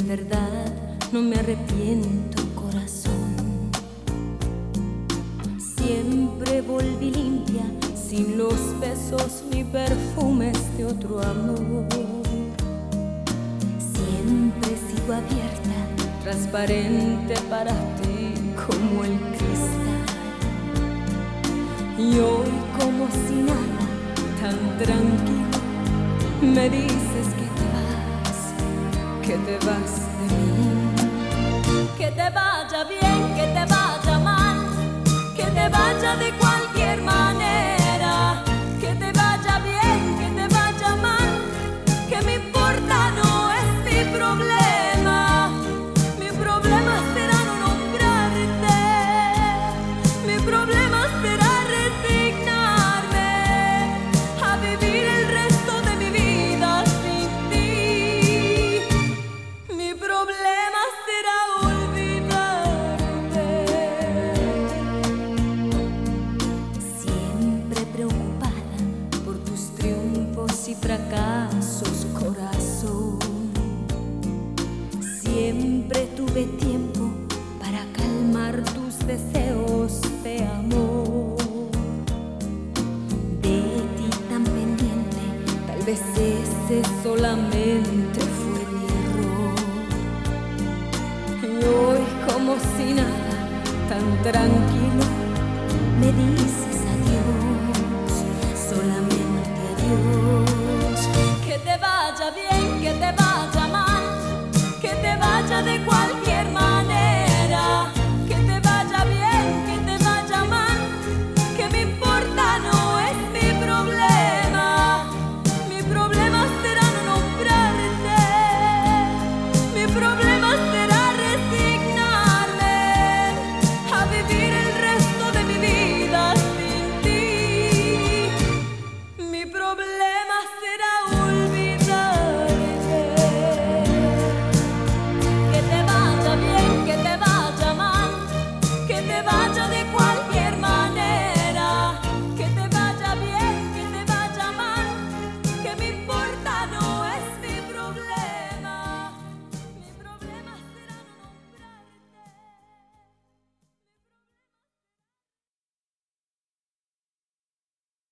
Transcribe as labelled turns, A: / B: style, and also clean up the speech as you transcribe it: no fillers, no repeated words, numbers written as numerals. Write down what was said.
A: verdad no me arrepiento, corazón. Siempre volví limpia, sin los besos ni perfumes de otro amor. Siempre sigo abierta, transparente para ti como el cristal. Y hoy, como si nada, tan tranquilo, me dices que te vas de mí. Que te vaya bien, que te vaya mal, que te vaya de cualquier manera. Que te vaya bien, que te vaya mal, que me importa, no es mi problema. Mi problema será no nombrarte, mi problema será resignarme a vivir el resto de mi vida sin ti. Mi problema será olvidarte. Siempre preocupada por tus triunfos y fracasos, corazón. Siempre tuve tiempo para calmar tus deseos de amor. De ti tan pendiente, tal vez ese solamente fue mi error. Y hoy, como si nada, tan tranquilo,